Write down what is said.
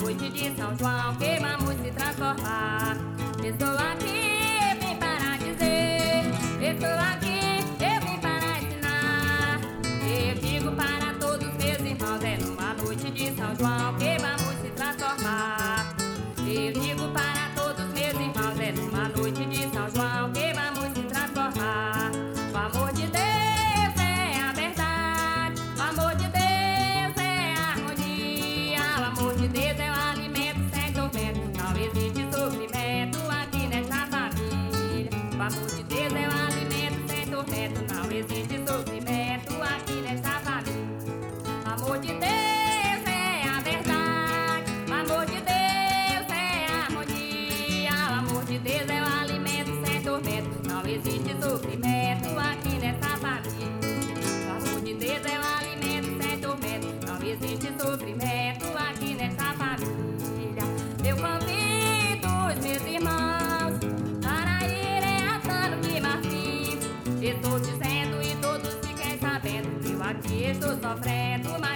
noite de São João que vamos se transformar. Estou aqui, vim para dizer, estou aqui, eu vim para ensinar. Eu digo para todos meus irmãos, é numa noite de São João que vamos se transformar. Eu digo para todos meus irmãos, é numa noite de São João que vamos se transformar. O amor de Deus é a verdade, o amor de Deus é a harmonia, o amor de Deus é o alimento sem tormento, não existe sofrimento aqui nesta família. O amor de Deus é o alimento sem tormento, não existe sofrimento aqui nesta família. O amor de Deus é a verdade, o amor de Deus é a harmonia, o amor de Deus é o alimento sem tormento, não existe sofrimento aqui nessa família. O amor de Deus é o alimento sem tormento, não existe sofrimento aqui nessa família. Eu convido os meus irmãos para irem a Tanno de Marfim. Estou dizendo e todos fiquem sabendo que eu aqui estou sofrendo, mas